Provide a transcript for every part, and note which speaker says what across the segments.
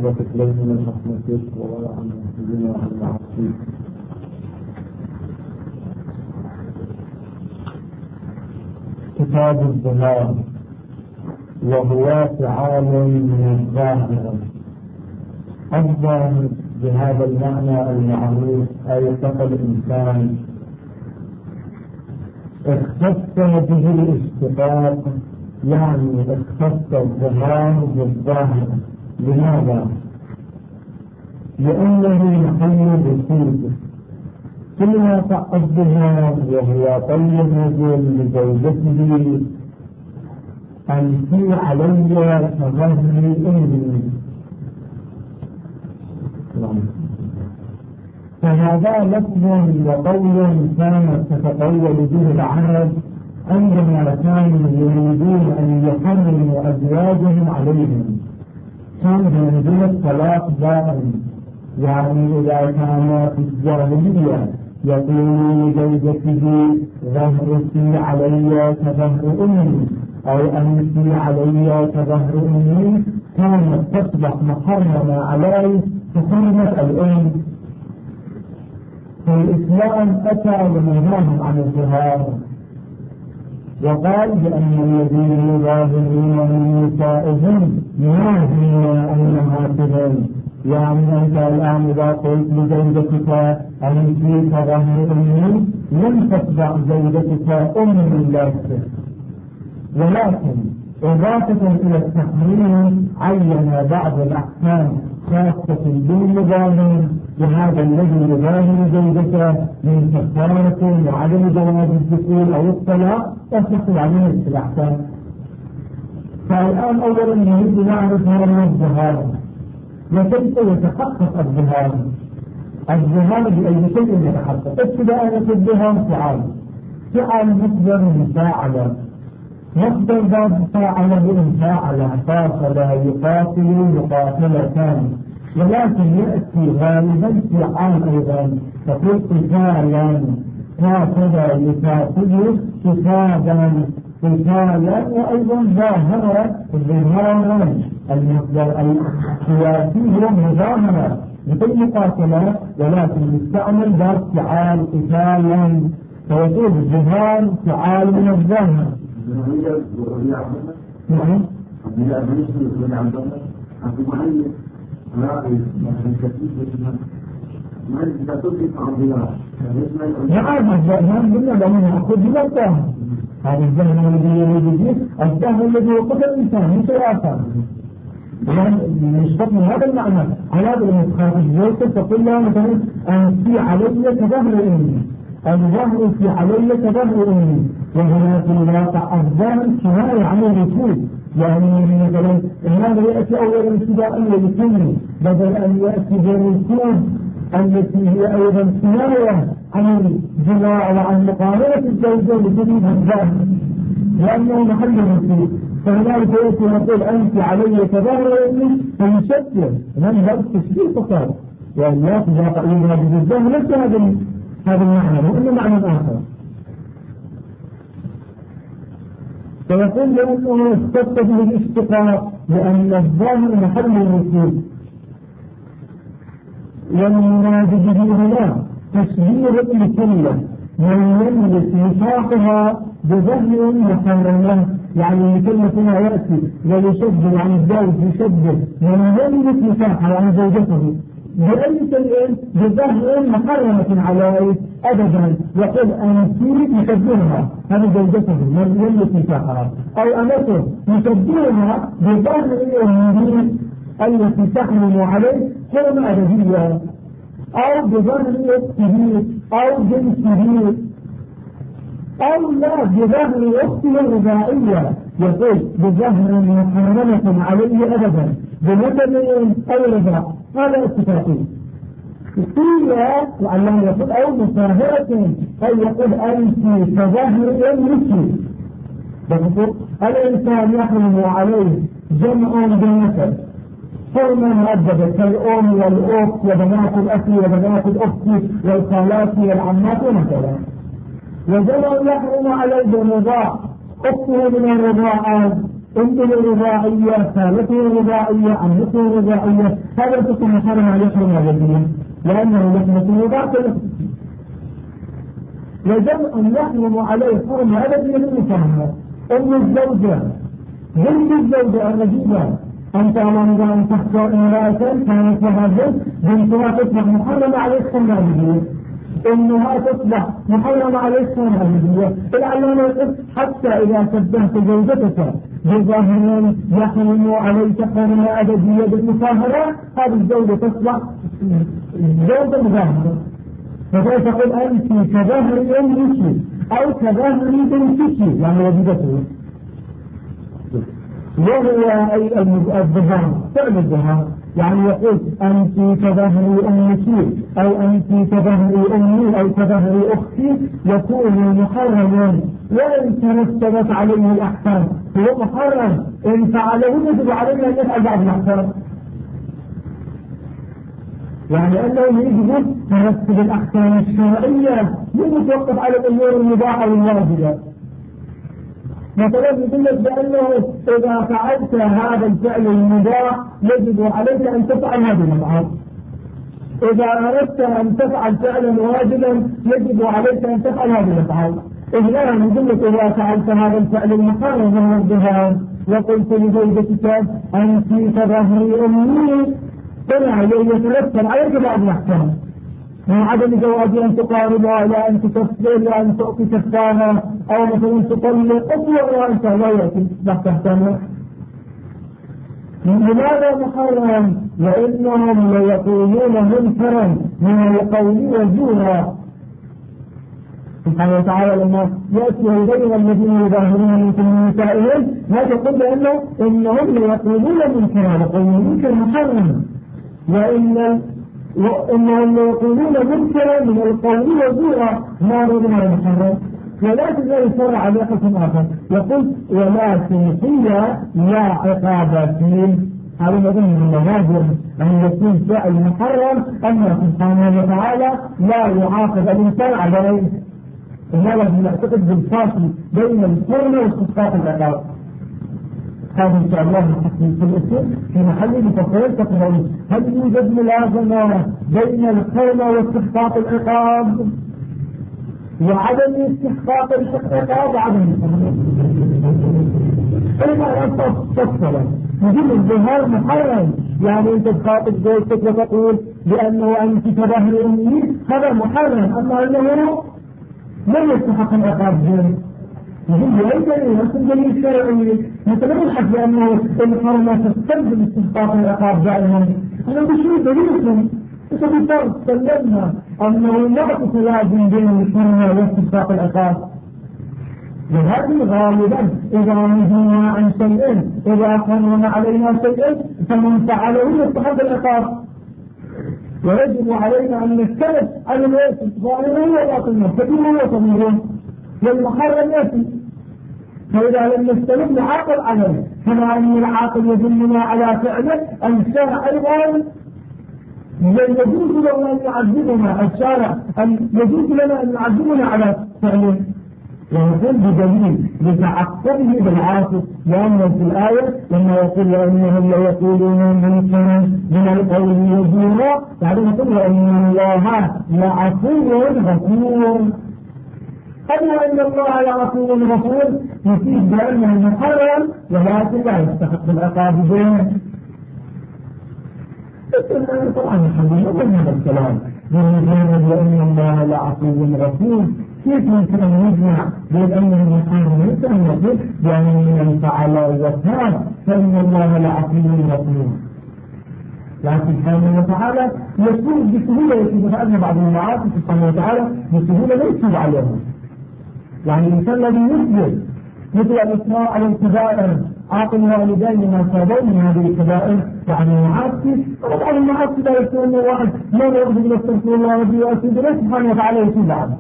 Speaker 1: وتكلم من رحمتك ووضع عن المسلمين وعن المعاصي. كتاب الظهار وهو فعال من الظاهر. الظاهر بهذا المعنى المعروف أي ثقل الإنسان اختص به الاشتقاق، يعني اختص الظهار بالظاهر. لماذا؟ لأنه محل الرسول كلما تعقدها وهو طيب لزوجته أنت علي كظهر أمي، فهذا لفظ وقول كانت تتقول به العرب عندما كانوا يريدون أن يحرموا أزواجهم عليهم. كان يريدون الطلاق دائم، يعني إذا كان في الجاهلية يقول لزوجته ظهرك علي كظهر أمي أو أنت علي كظهر أمي، كانت تصبح محرمة عليه كحرمة الأم. فالإسلام أتى لمنهاهم عن الظهار وقال بأن الذين يظاهرون من نسائهم ما هن أمهاتهم، يعني أنت الآن إذا قلت لزوجتك أنت كظهر أمي لم تصبح زوجتك أم لك، ولكن إضافة إلى التحريم عين بعض الأحكام خاصة بالمظاهر، وهذا الذي يظاهر زوجته من كفارة وعدم جواز الدخول أو الطلاق تحصل عليه الأحكام. فالآن أولا نريد نعرف هذا الظهار وكيف يتحقق الظهار. الظهار بأي شيء يتحقق. ابتداء الظهار فعل مصدر مفاعلة، مصدر باب فاعل مفاعلة، قاتل يقاتل مقاتلة، ولكن يأتي غالبا فعال أيضا، تقول قتالا قاتل يقاتل قتالا وأيضا ظاهرة ظهارا. المصدر السياسي هو مظاهرة مثل مقاتلة، ولكن يستعمل باب فعال قتالا، فيقول الظهار فعال من الظاهر. نعم. نعم الذهن بالله لأنه أخذ بلا الظاهر. هذا الذهن الذي يريد الذهن الذي وقف الإنسان مش آخر. نشتق من هذا المعنى على هذا المتخاطب زوجته تقول له مثلا أنت علي كظهر أمي، الظهر في علي كظهر أمي، وهنا في الواقع الظهر كناية عن الرسول، يعني مثلا هذا يأتي أولا ابتداء للكلمة بدل أن يأتي بالرسول التي هي أيضا كناية عن الجماع وعن مقارنة الزوجة لتجد الظهر لأنه محل الرسول. فهنالك يأتي يقول أنت علي كظهر أمي فيشكل من هذا التشكيل فقط، يعني لا تجاق أيضا بالظهر ليس هذا المعنى، وإنه معنى آخر. فيقول لأنه استفد بالاشتقاق لأن الظاهر محل الرسول، والمراد به هنا تشبيه الكلة من يملك نطاقها بظهر محرم، يعني كلمة يأتي ويشبه عن الزوج يشبه من يملك نطاقها عن زوجته بأي شيء بظهر محرمة عليه أبدا، يقول أنت يشبهها هذه زوجته من يملك نطاقها، أو أمته يشبهها بظهر أمه التي تحرم عليه حرم أبدية، أو بظهر أخته أو بنته، أو لا بظهر أخته الرضاعية، يقول بظهر محرمة عليه أبدا بنسب أو رضاع، هذا اتفاقي. قيل لعله يقول أو مصاهرة أي يقول أنت كظهر أمك، يقول الإنسان يحرم عليه جمع بالنسب حرمة مؤدبة كالأم والأخت وبنات الأخ وبنات الأخت والخالات والعمات ومثلا، وجمع يحرم عليه بالرضاع أخته من الرضاعات أمه رضاعية، خالته رضاعية، عمته رضاعية، هذا تكون محرم عليه حرمة أبدية لأنه لحمة رضاعة. وجمع يحرم عليه حرمة أبدية للمصاهرة. أم الزوجة بنت الزوجة الرجيبة أن تعلم أن تخطأ امرأة كانت لها بنتها تصبح محرمة عليه حرمة أبدية، أمها تصبح محرمة عليه حرمة أبدية. العلامة يقول حتى إذا شبهت زوجتك بظاهر يحرم عليك حرمة أبدية بالمصاهرة، هذه الزوجة تصبح زوجة مظاهرة. فكيف تقول أنت كظهر أمك أو كظهر بنتك يعني وجدته، وهو أي الظهار فعل الظهار، يعني يقول أنت كظهر أمك أو أنت كظهر أمي أو كظهر أختي، يكون محرما وإن ترتبت عليه الأحكام هو محرم، إن فعله يجب عليه أن يفعل بعض الأحكام، يعني أنه يجب ترتب الأحكام الشرعية يتوقف على الأمور المباحة والواجبة. مثلا يقول لك بأنه إذا فعلت هذا الفعل المباح يجب عليك أن تفعل هذه الأفعال، إذا أردت أن تفعل فعلا واجبا يجب عليك أن تفعل هذه الأفعال. إذا يقول لك إذا فعلت هذا الفعل المحرم من الظهار وقلت لزوجتك أنت كظهر أمي، طلع يترتب عليك بعض الأحكام من عدم جواز أن تقاربها إلى أن تكفر إلى أن تعطي كفارة أو مثلا تطلق أطلق وأنت لا يأتي تحت أحكامها. لماذا محرم؟ لأنهم ليقولون منكرا من القول وزورا. سبحانه وتعالى لما يأتي غير الذين يظاهرون منكم من نسائهم ما تقول بأنه إنهم ليقولون منكرا، وقول منكر محرم، وإنهم يقولون منكرا من القول وزورا ما رضنا المحرم. ولكن لا يشرع عليه حكم آخر يقول ولكن هي لا عقاب فيه. هذا يظن من المناظر أن يكون فعل محرم أما سبحانه وتعالى لا يعاقب الإنسان عليه. لذلك نعتقد بالفاصل بين الحرمة واستحقاق العقاب. هذا إن شاء الله نحكي في الأصول في محل مفصل تقرأون هل يوجد ملازمة بين الحرمة واستحقاق العقاب وعدم استحقاق العقاب وعدم إذا أنت تفصلا يجب الظهار محرم، يعني أنت تخاطب زوجتك وتقول بأنه أنت كظهر أمي هذا محرم، أما أنه لم يستحق العقاب ذلك يجب ليس يكون دليل شرعي. مثلا نبحث بأنه الحرمة تستلزم استحقاق العقاب دائما، أنا بشيء دليلكم فبالتالي تكلمنا أنه لا تتلازم بين الحرمة واستحقاق العقاب. وهذه غالبا إذا نهينا عن شيء إذا حرم علينا شيء فمن فعله يستحق العقاب، ويجب علينا أن نجتنب عن الاسم ظاهره وباطنه كبيره وصغيره والمحرم يأتي. فإذا لم نجتنب نعاقب عليه، كما أن العاقل يدلنا على فعله الشرع أيضا يجوز له أن يعذبنا، الشارع أن يجوز لنا أن يعذبنا على فعله ويقول بدليل لتعقبه بالعاصف، لأن في الآية لما يقول وإنهم ليقولون منكرا من القول وزورا بعدين يقول وإن الله لعفو غفور. أما أن الله لعفو غفور يفيد بأنه محرم ولكن لا يستحق العقاب به. طبعا الحمد لله هذا الكلام وإن الله لعفو غفور كيف يمكن أن يجمع بين أنه محرم ليس أن يقول بأن من فعل وتاب فإن الله لعفو غفور، يعني سبحانه وتعالى يكون بسهولة يكون فعلنا بعض المعاصي سبحانه وتعالى بسهولة لا يكتب عليها. يعني الإنسان الذي يثبت مثل الإصرار على الكبائر عاقل والدين ما صابوا من هذه الكبائر يعني المعاصي، طبعا المعاصي لا يكون واحد ما يقصد يستغفر الله ربي وأتوب إليه سبحانه وتعالى يتوب عنه.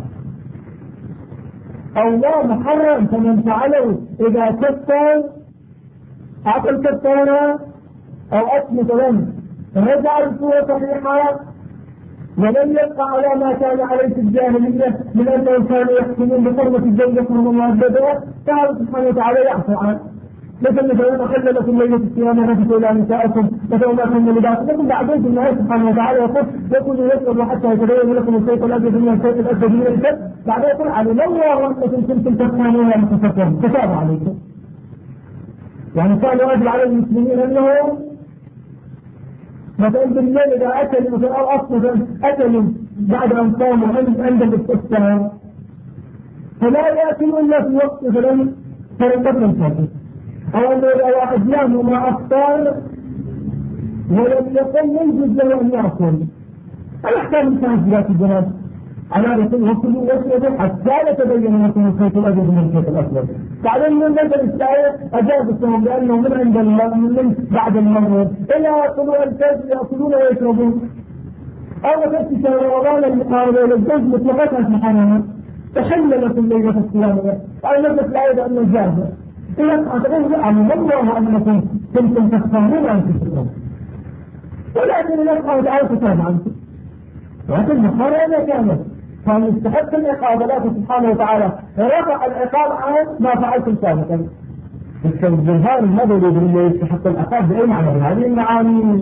Speaker 1: أو لا محرم فمن فعله إذا كفر عقل كفارة أو أثبت لم رجع الصورة صحيحة ولم يبقى على ما كان عليه في الجاهلية من أنهم كانوا يحكمون بحرمة الزوجة وهم مؤدبات، فهذا سبحانه وتعالى يعفو عنه. مثلا أحل لكم ليلة الصيام الرفث إلى نسائكم مثلا ما كن لباس لكم بعدين في النهاية سبحانه وتعالى يقول يشرب حتى يتبين لكم الخيط الأبيض من الخيط الأسود من الكذب بعدين يقول علم الله أنكم كنتم تفهمون أنفسكم كتاب عليكم. يعني كان واجب على المسلمين أنهم مثلا بالليل إذا أكلوا مثلا أو أصلا أكلوا بعد أن صاموا عند الاستفسار فلا يأكلوا إلا في وقت مثلا فرقة الفجر أو أنه إذا واحد نام وما أفطر ولم يقل يجوز له أن يأكل. الأحكام التنزيلات الجناب على رسول وكلوا واشربوا حتى يتبين لكم الخيط الأبيض من الخيط الأسود. تعلم من نزل الآية أجاز الصوم لأنه من عند الله من بعد المغرب إلا يأكلوا الفجر يأكلون ويشربون. أو تأتي شهر رمضان المقاربة إلى الزوج مطلقة سبحانه تحل لكم ليلة الصيام. قال نزلت الآية بأن الجازة إذا أعتقد علم الله أنكم كنتم تفهمون أنفسكم ولكن الله سبحانه وتعالى كتاب عنكم لكن المحاربة كانت كان يستحق العقاب لكن سبحانه وتعالى رفع العقاب عن ما فعلتم سابقا. الجزهار النظري اللي يستحق العقاب بأي معنى هذه المعاني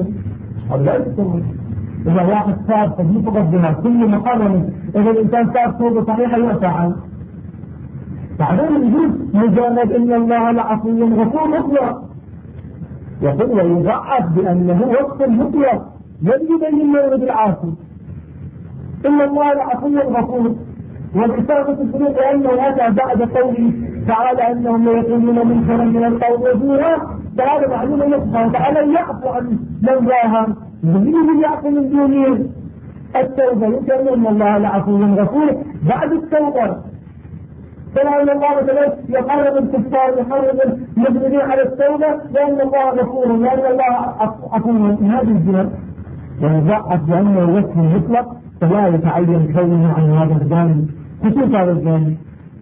Speaker 1: إذا واحد صار فدي فقط بها كل مقارنة إذا الإنسان صار توبة صحيحة يعفى عنه. بعدين يجوز مجرد إن الله لعفو غفور مطلق يقول ويضعف بأنه وصف مطلق يجب أن يورد العافو إن الله لعفو غفور والإصابة الذنوب لأنه أتى بعد قوله تعالى أنهم يقولون منكرا من القول وزورا تعالى معلوم الله سبحانه وتعالى يعفو عن من ظاهر يريد يعفو من دونه التوبة يمكن أن الله لعفو غفور بعد التوبة. فلأن الله مثلا يحرم الكفار يحرم المجرمين على التوبة لأن الله غفور لأن الله عفو من هذه الجهة ويضعف بأنه وصف مطلق فلا يتعين كونه عن هذا الجانب خصوص هذا الجانب.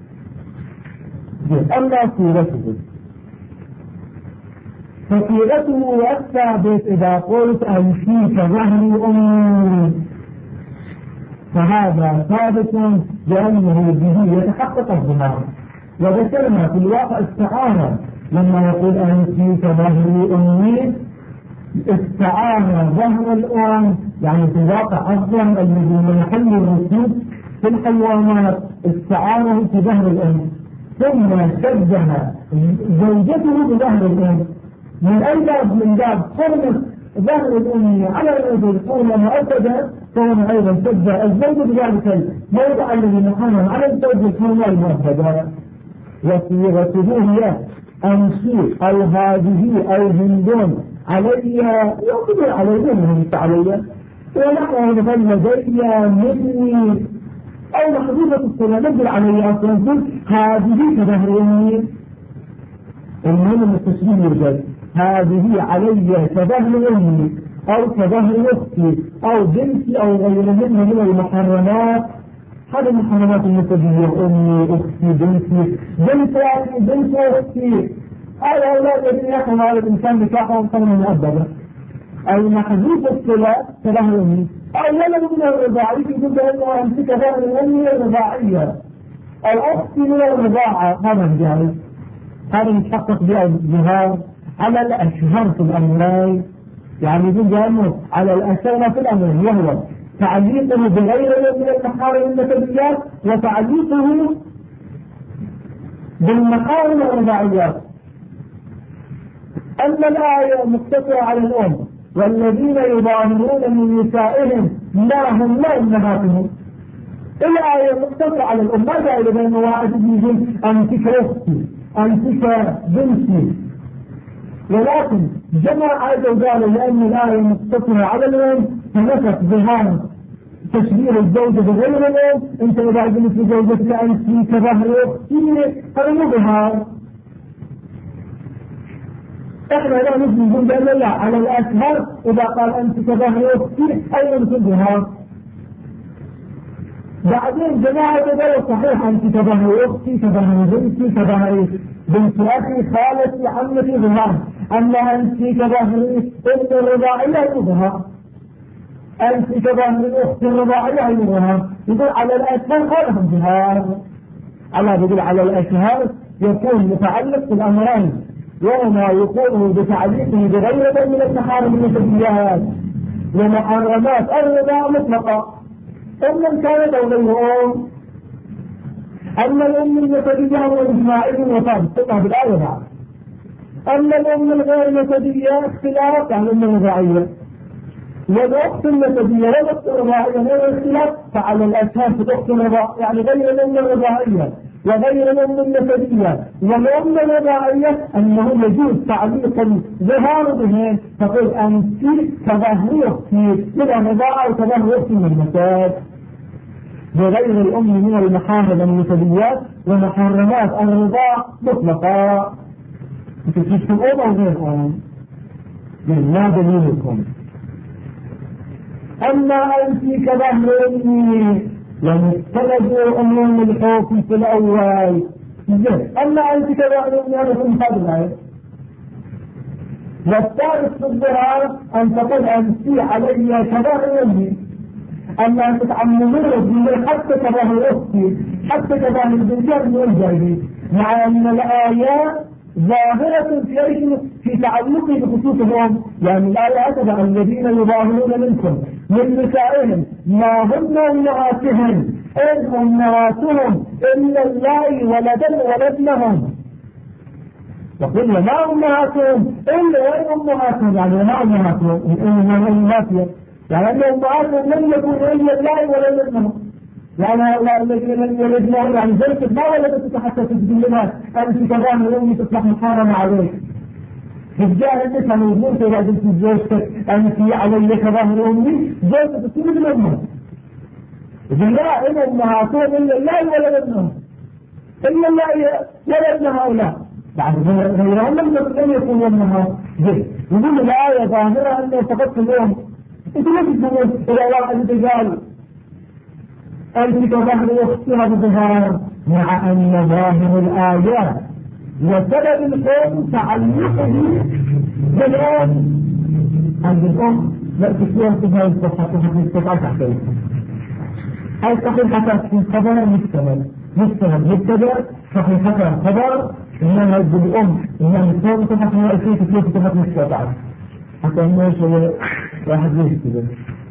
Speaker 1: أما صورته فصورته الثابت إذا قلت أنشيك ظهري أمي فهذا ثابت لأنه به يتحقق الظهار. وذكرنا في الواقع استعانة لما يقول أنشيك ظهري أمي استعانة ظهر الأم يعني في الواقع الظهر الذي من محل الركوب في الحيوانات استعانه في ظهر الأم ثم شبه زوجته بظهر الأم من أي باب من باب حرمة ظهر الأم على الرجل حرمة مؤكدة فهو أيضا شبه الزوج بذلك الموضع الذي محرم على الزوج الحرمة المؤكدة. وصيغته هي أمشي أو هذه أو هندون علي يقول علي منهم علي ونحن نقول لدي مني أو محدودة الصلاة نقول علي أصلا هذه كظهر أمي المهم التشبيه يرجع هذه علي كظهر أمي أو كظهر أختي أو بنتي أو غيرهن من المحرمات. هذه المحرمات المتجية أمي أختي بنتي بنت أختي هذا أولاد الذين يحكم على الإنسان بكاحهم قبل مؤدبة أي محذوف الصلاة كظهر أمي أو ولد من الرضاعي يقول بأنه أمسك ظهر الأمي الرضاعية الأخت من الرضاعة هذا الجائز. هذا يتحقق بها الجهار على الأشهر في الأمرين يعني يقول بأنه على الأشهر في الأمرين وهو تعليقه بغير من المحارم النسبيات وتعليقه بالمحارم الرضاعيات. أما الآية مقتصرة على الأم والذين يظاهرون من نسائهم ما هم لا أمهاتهم الآية مقتصرة على الأم ما جاء بأن واحد يقول أنتك أختي أنتك بنتي ولكن جمع هذا وقالوا لأن الآية مقتصرة على الأم فنفت ظهار تشبيه الزوجة بغير الأم أنت إذا قلت لزوجتك أنت كظهر أختي هذا مو ظهار. احنا لا نجي نقول بأن لا على الأشهر إذا قال أنت كظهر أختي أيضا مثل ظهار. بعدين جماعة قالوا صحيح أنت كظهر أختي كظهر بنتي كظهر بنت أخي خالتي عمتي ظهار أما أنت كظهر ابن الرضاعية ظهار أنت كظهر الأخت الرضاعية ظهار. يقول على الأشهر خالهم ظهار على يقول على الأشهر يكون متعلق بالأمرين وما يقوم بتعليقه بغير من المحارم النسبيات ومحرمات الرضاع مطلقة. أما كانت أو غير أما الأم النسبية والإجماعي وثابت تقع بالآية بعد. أما الأم الغير نسبية اختلاف عن الأم الرضاعية، والأخت النسبية والأخت الرضاعية غير اختلاف فعلى الأسهام في الأخت الرضاعية يعني غير الأم الرضاعية وغير الأم النسبية والأم الرضاعية أنه يجوز تعليق الظهار بهن، تقول أنت كظهر أختي من الرضاعة وكظهر أختي من النسب، وغير الأم من المحارم النسبيات ومحرمات الرضاع مطلقة. تشتمون أو غيرهم لا دليلكم. أما أنت كظهر أمي ومستند أمم الحكم في الأول. أما أنت كظهر أمي أنا في المقابل. والثالث في الظهار أن تقول أنت علي كظهر أمي. أما أن تتعممون حتى كظهر أختي حتى كظهر البنجان والجاهلي، مع أن الآيات ظاهرة في تعلقه بخصوصهم، يعني الآية هكذا الذين يظاهرون منكم من نسائهم ما هن أمهاتهم إن أمهاتهم إلا اللائي ولدنهم، يقول وما أمهاتهم إلا وإن أمهاتهم يعني وما أمهاتهم إن أمهاتهم يعني أن أمهاتهم لم يكونوا إلا اللائي ولدنهم، يعني الذين يلدنهم يعني زوجتك ما ولدتك حتى تسجل لها أنت كظاهر الأم تصبح محرمة عليك. في الجاهل كانوا يقولون إذا قلت زوجتك أنت علي كظاهر أمي زوجتك تصير ابن أمها. إذن لا إن أمهاتهم إلا اللائي ولدنهم إلا اللائي ولدن هؤلاء بعد غيرهم لم يكونوا أمهات. يقول الآية ظاهرة أنه فقدت الأم. أنت ليش تقول إذا واحد قال أنت كظهر أختها بظهار، مع أن ظاهر الآيات وسبب الحكم تعلقه بالأم عند الأم لا تسويها تظهر الصفحة تستطيع تحتويها. هاي صحيحة في خبر مستمر صحيحة خبر إنما يجب الأم إنما يسوي صفحة رئيسية في صفحة مستطيع حتى إنه شيء واحد ليش كده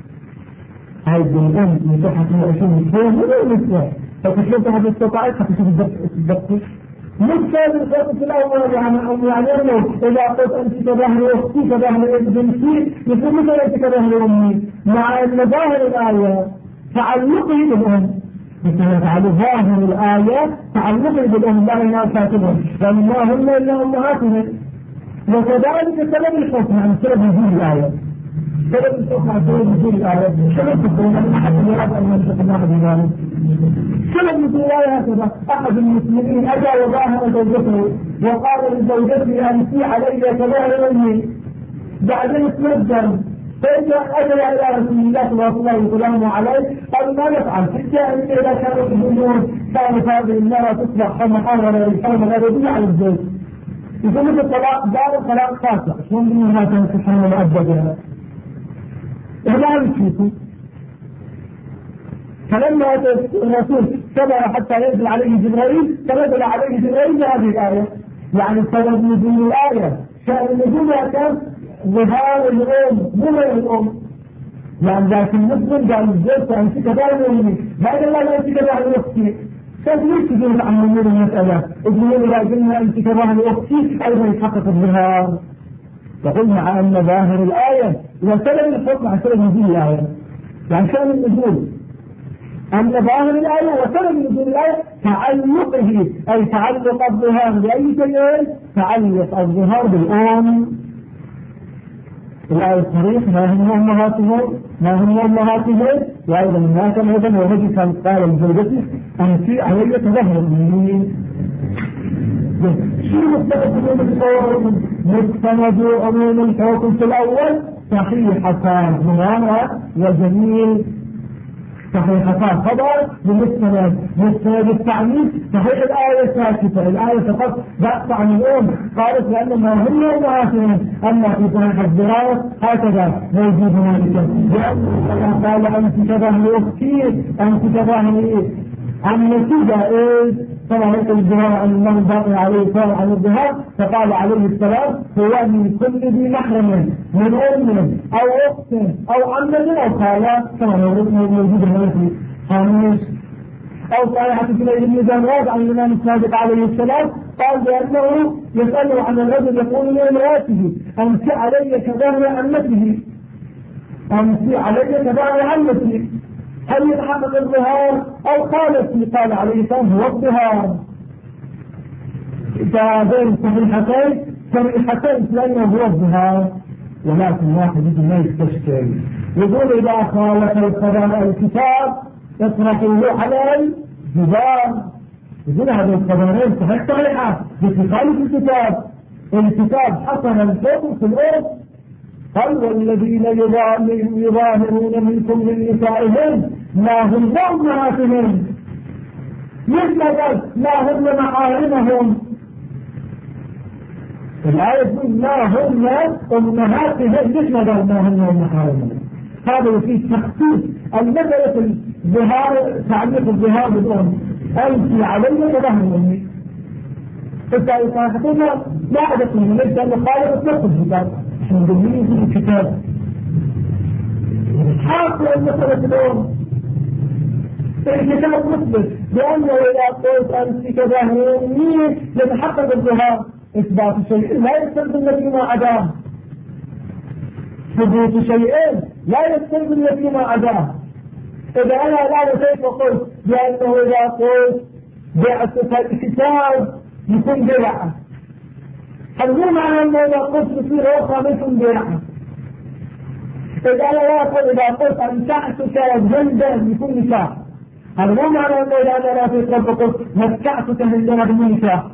Speaker 1: هاي الأم من صفحة رئيسية ولا النساء فكشفت هذا استطاعت حتشوف الدقة مش هذا الخطة في الأول يعني أنه إذا قلت أنت كظهر أختي كظهر بنتي يقول مثلا أنت كظهر أمي، مع أن ظاهر الآية تعلقه بالأم مثلا ظاهر الآية تعلقه بالأم لا إنها كاتبهم لأن ما هم إلا أمهاتهم، وكذلك سبب الحكم عن سبب نزول الآية سبب الحكم عن سبب نزول الآية سبب الحكم عن أحد يراد أن ينطق الله بذلك سبب نزول الآية هكذا أحد المسلمين أتى وظاهر زوجته وقال لزوجته أنت علي كظاهر أمي بعدين تنزل فإذا أتى إلى رسول الله صلى الله عليه وسلم عليه قال ما نفعل في الجاهلية إذا كانوا يقولون كانت هذه المرأة تصبح محرمة للحرمة الغربية على الزوج يقول لك الطلاق دار الطلاق خاصة شلون منها كانت تحرم مؤبدة لا يشوفوا. فلما الرسول سبق حتى ينزل عليه جبريل فنزل عليه جبريل هذه الآية، يعني سبب نزول الآية شأن نزولها كان ظهار الأم مو الأم، يعني لكن المسلم قال الزوجة أنت كظاهر أمي ما قال لا أنت كظاهر أختي. ليش تقول عن نمور المسألة؟ يقولون إذا قلنا أنت كظاهر أختي أيضا يتحقق الظهار. يقول مع أن ظاهر الآية وسبب الحكم عن سبب نزول الآية يعني شأن النزول، أن ظاهر الآية وسبب نزول الآية تعلقه أي تعلق الظهار بأي شيء تعلق الظهار بالأم. الآية الصريح ما هم أمهاتهم وأيضا الناس أيضا ورجل كان قال لزوجته أنت علي كظهر أمي. شو مستند عموم الحكم في الأول صحيحتان هنا وجميل صحيحتان خبر مستند التعميم صحيح الآية ساكتة الآية فقط ضغط عن الأم قالت لأن ما هم أمهاتهم أما في صحيح الدراسة هكذا موجود هنالك لأن قال أنت كظهر أختي أنت كظهر عمتي جائز طبعا ينقل الظهار عن الله الباقي عليه السلام عن الظهار، فقال عليه السلام هو من كل ذي محرم من أم أو أخت أو عمة أو خالة، كما موجود هنا في خامس. أو صحيحة سليم بن زناد عن الإمام الصادق عليه السلام قال بأنه يسأله عن الرجل يقول لامرأته أنت علي كظهر عمته، أنت علي كظهر عمته، هل يتحقق الظهار أو خالتي؟ قال عليه السلام هو الظهار. فهذين صحيحتين لأنه هو الظهار، ولكن واحد يجي ما يستشكل يقول إذا خالف القضاء الكتاب يطرحوه على الجدار. يقول هذه القضاءين صحيحة بخالف الكتاب حسنا الحكم في الأرض. قال والذين يظاهرون منكم من نسائهم ما هن أمهاتهم، مثل قال ما هن محارمهم. الآية تقول ما هن أمهاتهم، مثل قال ما هن محارمهم. هذا يفيد تخصيص المسألة الظهار، تعليق الظهار بالأم. أنت علي كظهر أمي، فالصحيحتين لا أعرف من ليس أن خالف نفس الكتاب، احنا مدلين في الكتاب حاصل المسألة الأم. الكتاب مثبت بأنه إذا قلت أنت كظهر أمي يتحقق الظهار، إثبات شيء لا يستلزم فيما عداه، ثبوت شيئين لا يستلزم فيما عداه. إذا أنا الآن كيف قلت بأنه إذا قلت بعت الكتاب يكون بيعة، هل مو معنى أنه إذا قلت بصير أخرى يكون بيعة؟ إذا أنا لا أقول إذا قلت أمتعتك جلدا يكون نكاح، هذا مو معنى أنه إذا أنا لا تقول قلت متعتك هندنا بالنكاح.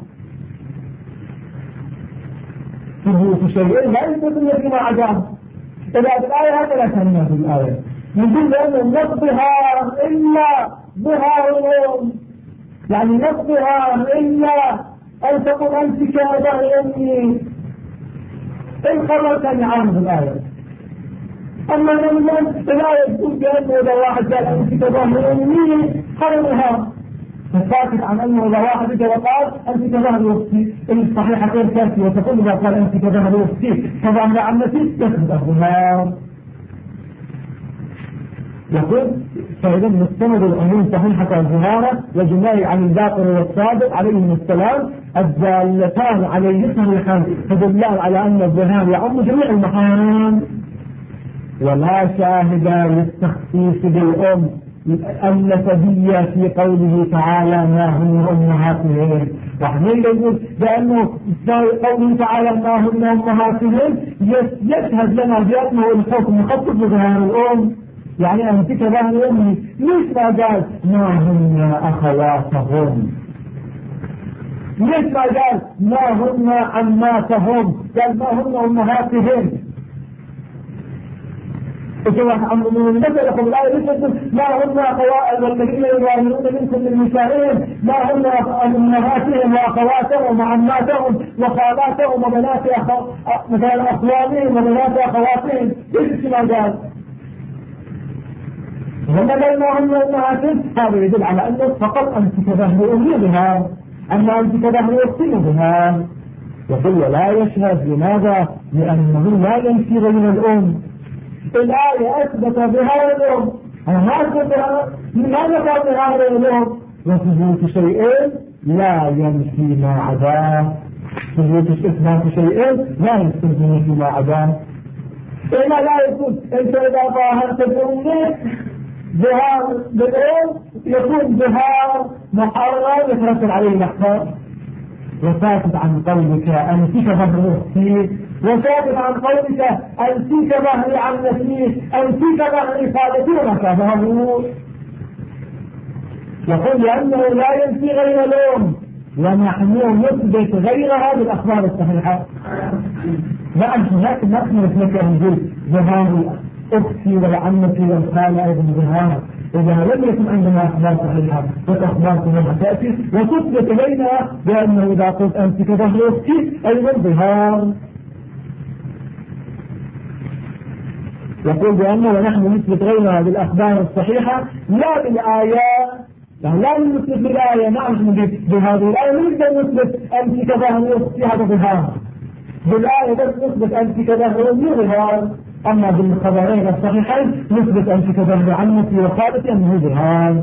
Speaker 1: ثبوت شيئين لا يستلزم فيما عداه. إذا الآية هذا لا تهمنا في الآية نقول لأنه نصبها إلا ظهار الأم، يعني نصبها إلا أن تقول أنت كظهر أمي، الخبر كان يعاني في الآية. أما الآية تقول بأنه إذا واحد قال أنت كظهر أمي خبرها، فساكت عن أنه إذا واحد إذا وقال أنت كظهر أختي، الصحيحة غير كافية، وتقول إذا قال أنت كظهر أختي كظهر عمتي يثبت الظهار. يقول فإذا مستند العموم صحيحة الظهارة وجماعي عن الباقر والصادق عليهم السلام الدالتان عليه صحيحا تدلان على أن الظهار يعم جميع المحارم، ولا شاهد للتخصيص بالأم النسبية في قوله تعالى ما هن أمهاتهم. وحين يقول بأنه قوله تعالى ما هن أمهاتهم يشهد لنا بأنه الحكم مخصص بظهار الأم، يعني أنت كظهر أمي، ليش ما قال ما هن أخواتهم، ليش ما قال ما هن عماتهم، قال ما هن أمهاتهم. من المسألة قبل الآية ما هن أخوات والذين يظاهرون منكم من نسائهم ما هن أمهاتهم وأخواتهم وعماتهم وخالاتهم وبنات مثلا أخوانهم وبنات أخواتهم، ليش ما قال؟ لما قال ما هن أمهاتهم هذا يدل على أنه فقط أنت كظهر أمي بها، أما أنت كظهر أختي بها. يقول ولا يشهد، لماذا؟ لأنه لا ينفي بين الأم. الآية أثبت بها الأم، أنا ما أثبتها، لماذا قال بها الأم؟ وثبوت شيئين لا ينفي ما عداه، ثبوت إثبات شيئين لا يستلزم فيما عداه. إلا لا يكون أنت إذا ظاهرت بأمك ظهار بالأم يكون ظهار محرم يترتب عليه الأحكام، وساكت عن قولك أنت كظهر أختي، وساكت عن قولك أنت كظهر عمتي، أنت كظهر خالتي، وما كان هو يقول لأنه لا ينفي غير الأم، ونحن نثبت غيرها بالأخبار الصحيحة. لكن نحن نتذكر نقول ظهار أختي والعمتي والخالة أيضا ظهار، إذا لم يكن عندنا أخبار صحيحة فالأخبار صحيحة تأتي وتثبت إلينا بأنه إذا قلت أنت كظهر أختي أيضا ظهار. يقول بأنه ونحن نثبت غيرها بالأخبار الصحيحة لا بالآيات يعني لا نثبت بالآية نعرف بهذه الآية نقدر نثبت أنت كظاهر في هذا الظهار بالآية بس نثبت أنت كظاهر يظهر، أما بالخبرين الصحيحين نثبت أنت كظاهر عمتي وخالتي أنه ظهار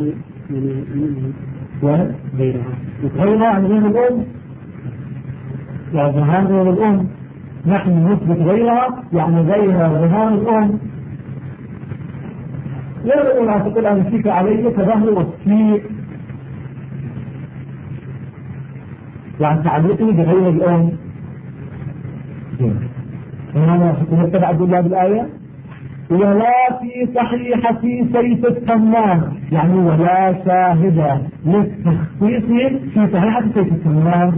Speaker 1: غيرها عن غير الأم، يعني ظهار غير الأم نحن نثبت غيرها يعني غير ظهار الأم. لا نقول عن تقول أمسك علي كظهر أختي، يعني تعليقني بغير الأم. هنا نتبع عبد الله بالآية ولا في صحيحة سيف التمام، يعني ولا شاهد للتخصيص في صحيحة سيف التمام.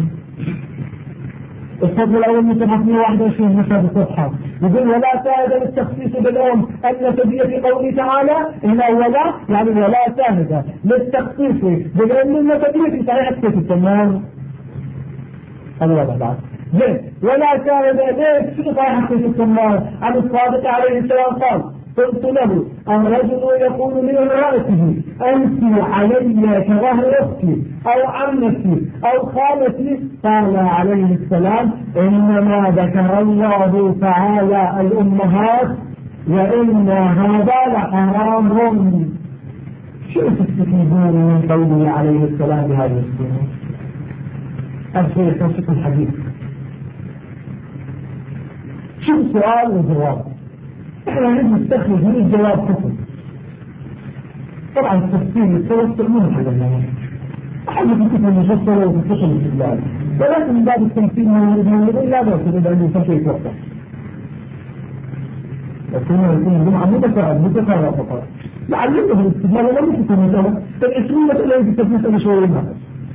Speaker 1: الصدر الأول من 321 مشاهد الصفحة يقول ولا شاهد للتخصيص بالأم النسبية في قوله تعالى هنا ولا يعني ولا شاهد للتخصيص بالأم النسبية في صحيحة سيف التمام. هذا واضح بعد ليه؟ ولا شاهد ليه في صحيحة سيف التمام عن الصادق عليه السلام قال قلت له الرجل يقول لامرأته أنت علي كظهر أختي أو عمتي أو خالتي، قال عليه السلام إنما ذكر الله تعالى الأمهات وإن هذا لحرام. شو تستفيدون من قوله عليه السلام بهذه الصورة؟ أرسل توصف الحديث شو سؤال وجواب، احنا نستخرج من الجواب كفر. طبعا التفسير التوسل منه حاجة الله أحد في الكتب المفصلة وفي الكتب الاستدلال، ولكن من باب التمثيل من يقول لا بأس إذا أنه يفكر يتوقع، لكن يكون الجمعة متفاعلة فقط لعلمه الاستدلال ولم يكن مثلا فالإسلام الذي تتمثل شوية معه.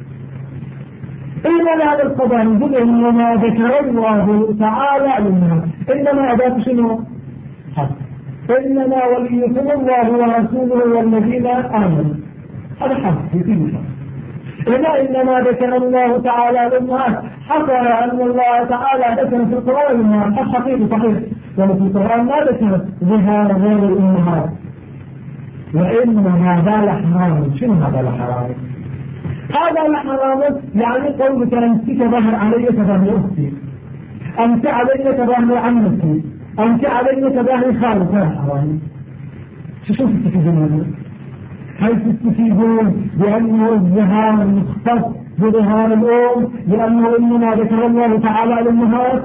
Speaker 1: إنما هذا القضاء يقول إنما ذكر الله تعالى للناس، إنما أداة شنو؟ إنما وليكم الله ورسوله والذين آمنوا، هذا حق في كل شيء. إنما ذكر الله تعالى للناس حصل أن الله تعالى ذكر في القرآن للناس حقيقي صحيح، يعني في القرآن ما ذكر ظهار غير الأمهات. وإن هذا لحرام، شنو هذا لحرام؟ هذا لحرام يعني قولك أنت كظهر علي كظهر أختي، أنت علي كظهر عمتي، أنت علي كظهر خالتي، هذا حرام. شو تستفيدون؟ هل تستفيدون بأنه الظهار مختص بظهار الأم لأنه إنما ذكر الله تعالى الأمهات،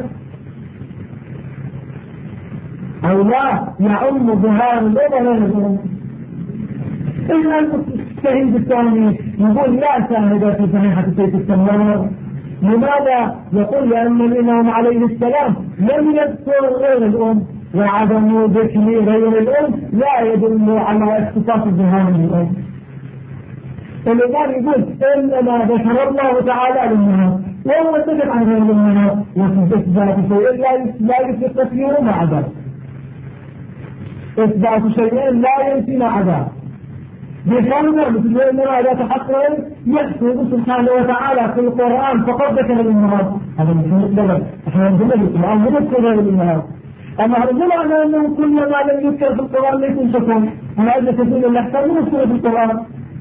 Speaker 1: أو لا يعم ظهار الأم ولا الأم؟ إلا الشهيد الثاني يقول لا شاهد في صحيحة سيف التمار. لماذا؟ يقول لأن الإمام عليه السلام لم يذكر غير الأم، وعدم ذكر غير الأم لا يدل على اختصاص ظهار الأم. فالإمام يقول إنما ذكر الله تعالى الأمهات وهو سكت عن غير الأمهات، وفي إثبات شيء لا يثبت تكفيره مع ذلك. إثبات شيء لا ينفي مع ذلك بخلنا مثل إنما إذا تحقق يحسن سبحانه وتعالى في القرآن فقد ذكر الأمهات. هذا مش مقبل، احنا نقول القرآن يذكر غير الأمهات، أما رجل على أنه كل ما لم يذكر في القرآن ليس شكرا، أنا أجل تقول الأحكام يذكر في القرآن.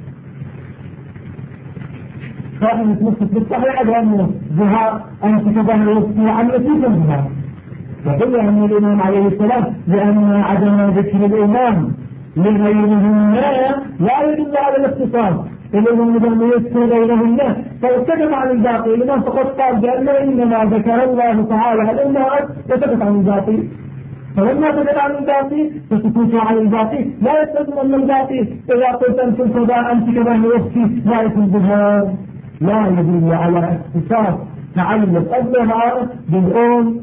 Speaker 1: فإن تمسك بالصحيح بأنه ظهار أنت كظهر يسمى عن نتيجة الظهار. وقل أن الإمام عليه السلام لأن عدم ذكر الإمام لغيرهن لا يدل على الاختصاص، الإمام لم يذكر غيرهن فسكت عن الباقي. الإمام فقط قال بأنه إنما ذكر الله تعالى الأمهات وسكت عن الباقي، فلما سكت عن الباقي فسكوت عن الباقي لا يستلزم أن الباقي إذا قلت أنت الفضاء أنت كظهر أختي لا يكون ظهار، لا يدل على اختصاص تعلق الظهار بالأم.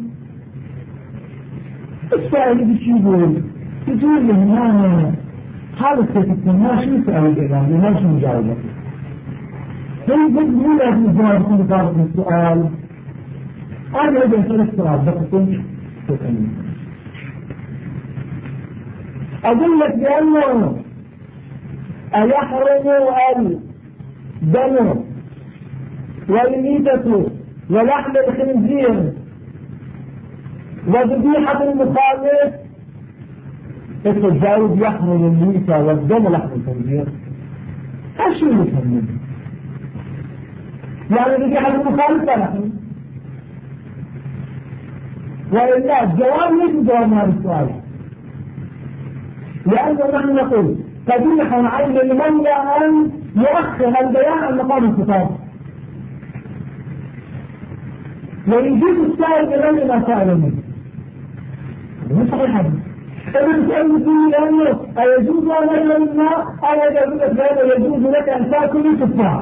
Speaker 1: السائل بشي يقول له ما حالة سيكون ما شو سأل الإعلام ما شو مجاوبة فيقول مو لازم الجواب كل طارق من السؤال. أنا أجل أسألك سؤال بقى أقول لك بأنه أيحرم الدم والميتة ولحم الخنزير وذبيحة المخالف؟ الجواب يحرم الميتة والدم ولحم الخنزير. شو يكمل؟ يعني بدي حد مخالفة نحن، وإلا الجواب ليس جواب هذا السؤال، لأنه نحن نقول قبيح على المولى أن يؤخر البيان عن مقام الخطاب، ويجيب السائل بغير ما سأل منه. هذا مش صحيح. إذا تسأل فيه لأنه أيجوز أن أجل الماء أو يجوز لك أن تأكل التفاح،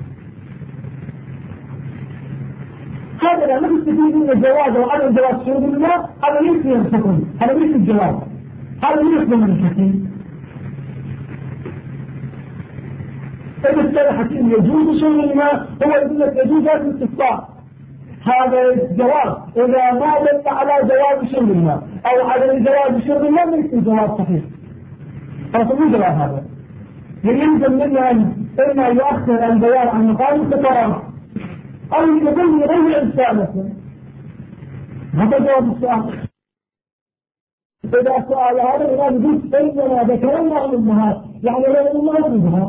Speaker 1: هذا لا نستفيد من الجواز أو عدم جواز شرب الماء، هذا ليس الحكم، هذا ليس الجواز، هذا ليس من الحكيم. إذا السائل الحكيم يجوز شرب الماء، هو يقول لك يجوز أكل التفاح، هذا الجواب إذا ما دل على جواز شرب الماء أو عدم جواز شرب الماء ليس الجواب صحيح. فمو جواب هذا، يلزم منا أن إما يؤخر البيان عن مقام الكفارة أو يقول غير الإنسان مثلا. هذا جواب السؤال. إذا السؤال هذا الإمام يقول إننا ذكرنا عن النهار، يعني لا النهار في النهار،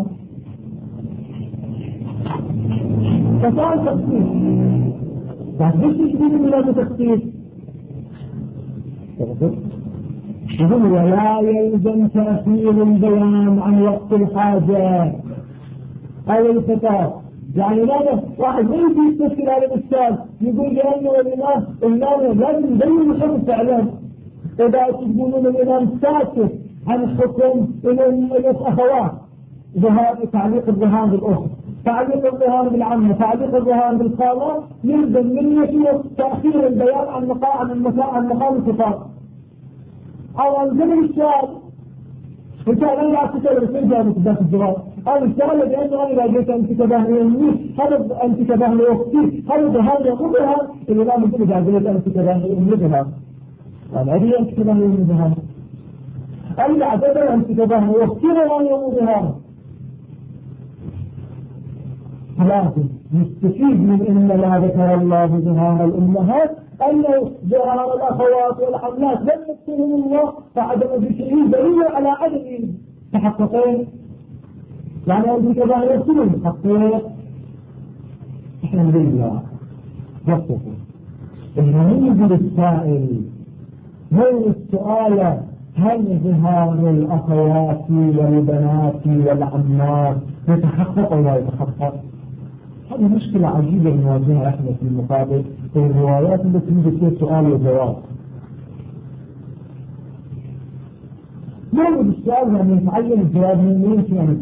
Speaker 1: فسؤال تخصيص، بس ليش يجب من هذا التخصيص؟ يقول ولا يلزم تأثير البيان عن وقت الحاجة أو الخطاب. يعني ماذا؟ واحد ما يجي يستشكل على الأستاذ يقول لأنه الإمام لازم يبين الحكم الإعلام. إذا تقولون الإمام ساكت عن حكم الأخوات، تعليق الرهان بالأخت، تعليق الرهان بالعمة، تعليق الرهان بالخالة، يلزم منه تأخير البيان عن مقام الخطاب. أو عن زمن السؤال، انت انا لا تسأل رسول من ذات الجواب، أو السؤال لأنه أنا لا جيت أنت كباهل أمي، هذا أنت كباهل أختي، هذا ظهار يقولها إذا لا ممكن إذا قلت أنت كباهل أمي ظهار، أنا أدري أنت كباهل أمي ظهار، أنا أعتبر أنت كباهل أختي ولا يوم ظهار. لكن نستفيد من إن لا ذكر الله ظهار الأمهات أنه ظهار الأخوات والعمات لم يذكرهم الله، فعدم ذكره دليل على عدم تحققين. يعني أنت كذا يرسلون تحقيق الحمد لله يصفه. الغريب للسائل هو السؤال هل ظهار الأخوات والبنات والعمات يتحقق أو لا يتحقق؟ هذه مشكلة عجيبة نواجهها احنا في المقابل في الروايات التي يوجد فيها سؤال وجواب. يوجد السؤال يعني يتعين الجواب من وين يعني؟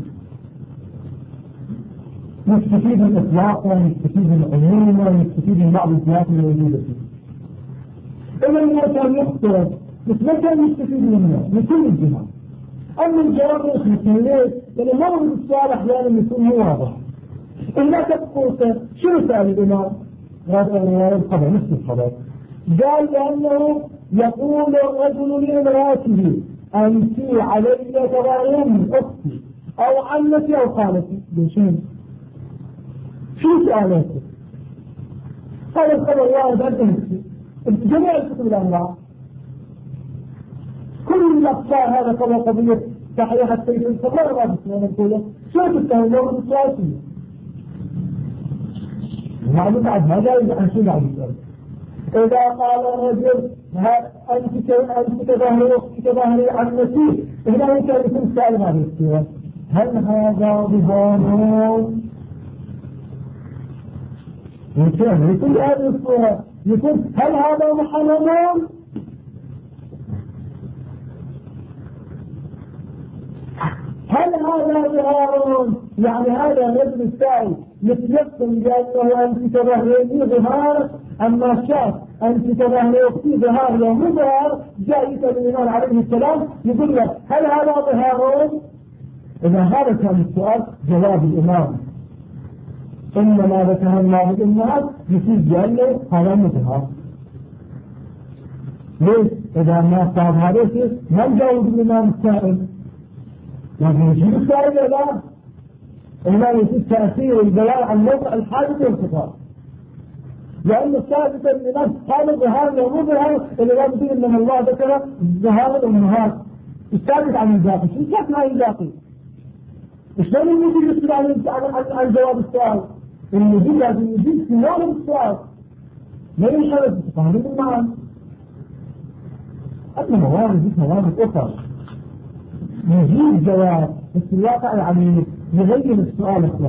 Speaker 1: نستفيد من إطلاقه، نستفيد من عمومه، نستفيد من بعض الجهات الموجودة فيه. إذا ما كان يخطر بس ما كان يستفيد منه من كل الجهات. أما الجواب يخلص ليش؟ لأن مرض السؤال أحيانا يكون هو واضح. إلا تبقوك شو سأل الإمام؟ هذا الخبر نفس الخبر. قال لأنه يقول الرجل لامرأته أنت علي كرائم أختي أو عمتي أو خالتي. بشين شو سألته؟ هذا الخبر واحد أنت جميع الكتب الأنواع كل الأقطار هذا خبر قضية تحريح السيد الصغير ما بسمعنا نقوله شو تستهل له بالسواسي معلوم بعد ما جاء عن شو بعد السؤال. إذا قال الرجل أنت كظهري أختي كظهري عمتي، هنا يمكن يكون السؤال هذا السؤال هل هذا ظهار؟ يكون هذه الصورة يكون هل هذا محرم؟ هل هذا ظهار؟ يعني هذا الرجل السائل يتيقن بأنه أنت كظهري ظهار، أما الشخص أنت كظهري أختي ظهار ومو ظهار جاء يسأل الإمام عليه السلام يقول له هل هذا ظهار؟ إذا هذا كان السؤال جواب الإمام إنما ذكر الله الأمهات يصير جاء هذا مظهر. ليش؟ إذا ما صار هذا ما جاوب الإمام السائل، لكن يجيب السائل لا إلا يصير تأثير البيان عن موقع الحادث والخطاب، لأن الثابت الإمام قال ظهار ومو ظهار الإمام يقول إنما الله ذكر ظهار الأمهات الثابت عن الباقي. شو كيف ما الباقي؟ شلون المجيب يسأل عن جواب السؤال؟ المجيب لازم يجيب في جواب السؤال، ما ينحرف تفهم المعنى. أما موارد أخرى يجيب جواب، بس الواقع يعني يغير السؤال أصلا،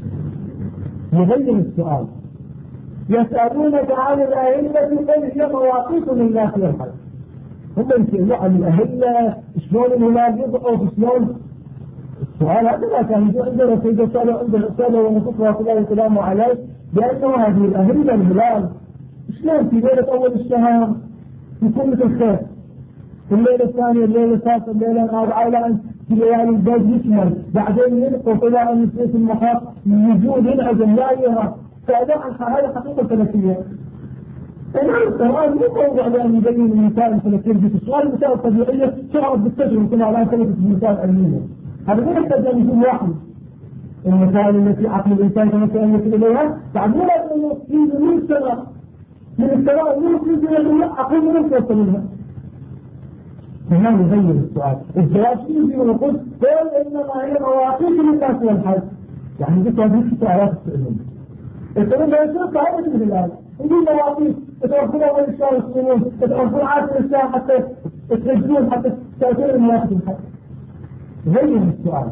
Speaker 1: يغير السؤال. يسألونك عن الأهلة قل هي مواقيت للناس والحج. هم يسألون عن الأهلة شلون الهلال يضعف شلون. السؤال هذا لا كان عندنا سيدة سألوا ونفقها الله السلام عليه بأنه هذه الأهلة الهلال شلون في ليلة أول الشهر يكون مثل خير، في الليلة الثانية الليلة الثالثة الليلة الرابعة إلى أن في ليالي البيت يكمل، بعدين ينقص إلى أن يصير المخاط يجود ينعزم لا يرى. فهذا حقيقة فلكية. السؤال مو موضوع لأن يبين المسائل الفلكية في السؤال المسائل الطبيعية شعرت بالتجربة كما الآن ثبتت في المسائل العلمية. هذا لا يحتاج أن يكون واحد. المسائل التي عقل الإنسان كما أن يصل إليها بعد لا يكون في مليون سنة من السماء ويمكن أن أقل من يوصل منها. هنا يغير السؤال. الجواب يجي ويقول قل إنما هي مواقيت للناس والحج. يعني ذكر هذه السؤالات السؤالية. السؤال لا يصير صعبة مثل الآن. نجيب مواقيت تتوفون أول الشهر السنون، تتوفون عاشر الشهر حتى تسجلون حتى تأثير المواقيت الحج. غير السؤال.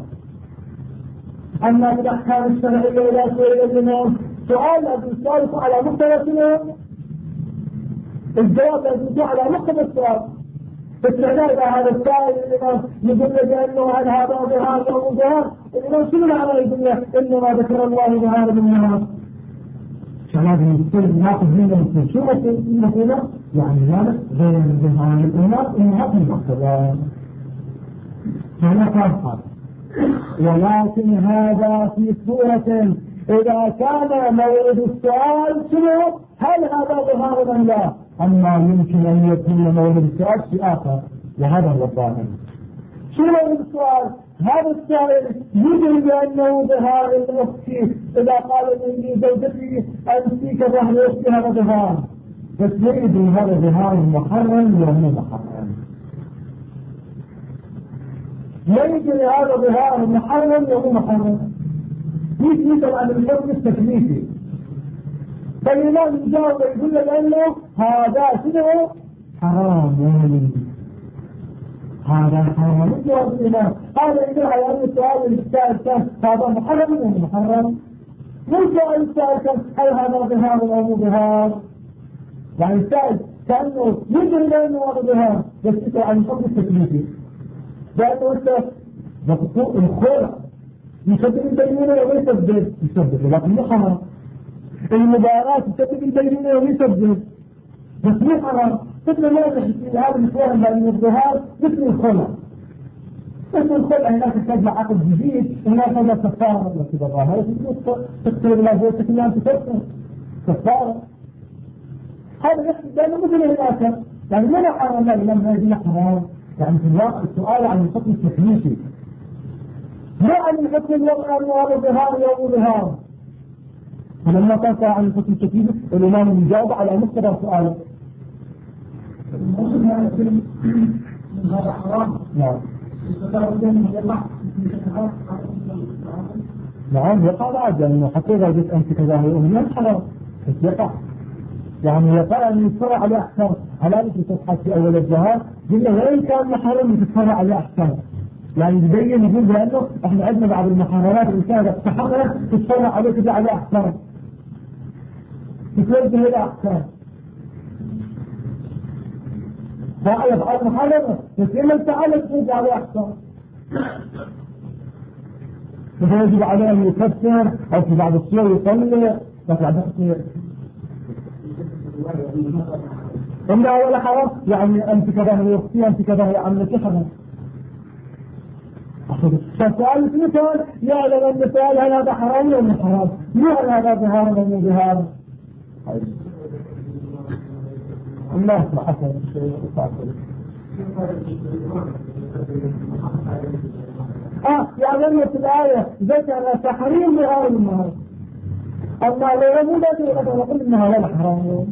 Speaker 1: أما في الأحكام الشرعية إلى سؤال الإمام سؤال لازم السؤال على مقتضى السؤال. الجواب لازم يكون على مقتضى السؤال. فالسؤال إذا هذا السائل الإمام يقول لك أنه هل هذا ظهار أو ظهار، الإمام شنو معنى يقول لك إنما ذكر الله ظهار بالنهار. شباب يقول ناخذ منه شو مثلا يعني ذلك غير الظهار الإمام إنها في المقتضى. هذا فرق. ولكن هذا في صورة إذا كان موعد السؤال شنو هل هذا ظهار أم لا. أما يمكن أن يكون موعد السؤال في آخر، وهذا هو الظاهر. شنو موعد السؤال؟ هذا السائل يدري بأنه ظهار الأخت إذا قال لي زوجتي أنت كظهر أختي هذا ظهار، بس لا يدري هذا ظهار محرم ولا مو محرم. لا يدري هذا ظهار محرم ولا محرم. يسأل عن الحكم التكليفي. فالإمام يجاوب ويقول له لأنه هذا شنو؟ حرام يعني. هذا حرام. يجاوب الإمام هذا يدل على أن السؤال السائل كان هذا محرم ولا محرم؟ مو سؤال السائل كان هل هذا ظهار أو مو ظهار؟ يعني السائل كأنه يدري لأنه هذا ظهار، بس يسأل عن الحكم التكليفي. لأنه أنت الخلع يسبب البينونة أو يسبب؟ يسبب، لكن مو حرام. المباراة تسبب البينونة أو يسبب؟ بس مو حرام. مثل ما نحكي هذا المثال لأن الظهار مثل الخلع. مثل الخلع هناك تجمع عقد جديد، هناك هذا كفارة ولا كذا ظاهرة تكتب إلى زوجتك إنها تكفر كفارة. هذا يحكي لأنه مثل هناك يعني ما حرام لما يجينا حرام. يعني في الواقع السؤال عن الحكم التكليفي لا عن الحكم الوضع أنه هذا ظهار أو ظهار. فلما كان عن الحكم التكليفي الإمام يجاوب على مقتضى سؤاله. هذا حرام. نعم. نعم يقع بعد لأنه حتى إذا جئت أنت كذا هي أمنية حرام بس يقع. يعني يقع أن يتفرع عليه أحكام حلال تتبحث في أول الظهار قلنا وإن كان محرم يتفرع عليه أحكام. يعني يبين يقول بأنه احنا عندنا بعض المحرمات الإنسان إذا تحرر تتفرع عليه كذا عليه أحكام تتوجه إلى أحكام. فيفعل محرمة بس إما تعالى تفوز عليه أحكام. فيجب عليه أن يكفر أو في بعض الصور يطلع فبعد الصور إلا ولا حرام. يعني أنت كظهر أختي أنت كظهر عمتي حرام. فسؤال مثال يعلم أن سؤال هل هذا حرام ولا مو حرام؟ مو هل هذا ظهار ولا مو ظهار؟ الله يصلح حسن يعني أن الآية ذكر تحريم ظهار النهار، أما لو لم يذكر نقول إنها ولا حرام.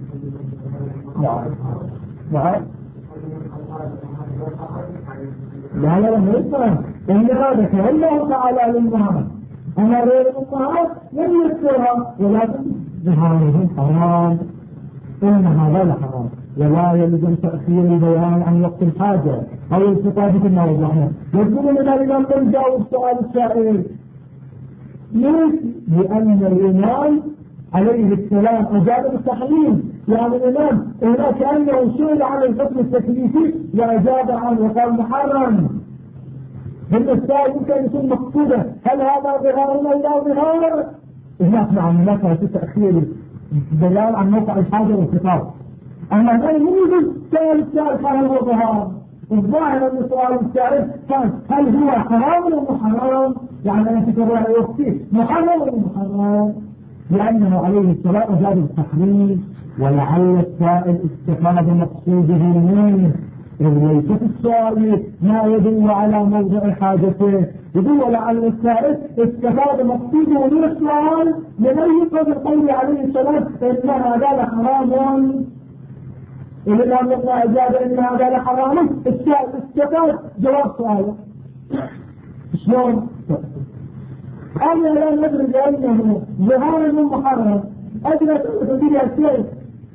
Speaker 1: نعم نعم لا لا ما يفهم إن هذا كأنه تعالى للمهارة، أما غير الأمهات لم يذكرها، ولكن ظهاره حرام، إن هذا لحرام، ولا يلزم تأخير البيان عن وقت الحاجة أو الخطاب كما وضحنا. يقول لنا الإمام قد جاوب سؤال السائل ليش؟ لأن الإمام عليه السلام أجاب بالتحريم، يعني الإمام هنا كأنه سئل عن الحكم التكليفي وأجاب عنه وقال محرم. بالنسبة يمكن يكون مقصودة هل هذا ظهار أو لا ظهار؟ هناك نعم هناك في تأخير بيان عن موقع الحاجة والخطاب. أما الآن من يقول سؤال السائل هل هو ظهار؟ الظاهر أن سؤال السائل كان هل هو حرام أو حرام؟ يعني أنت ترى يوقفيه محرم أو محرم؟ لأنه عليه السلام أجاب التحريم، ولعل السائل استفاد مقصوده منه، إذ ليس في السؤال ما يدل على موضع حاجته، يدل لعل السائل استفاد مقصوده من السؤال من أي قول عليه السلام إن هذا لحرام، إذا لم يقرأ أجاب إن هذا لحرام، السائل استفاد جواب سؤاله. شلون؟ أنا لا ندري بأنه ظهار من محرم أدرى تدري الشيء.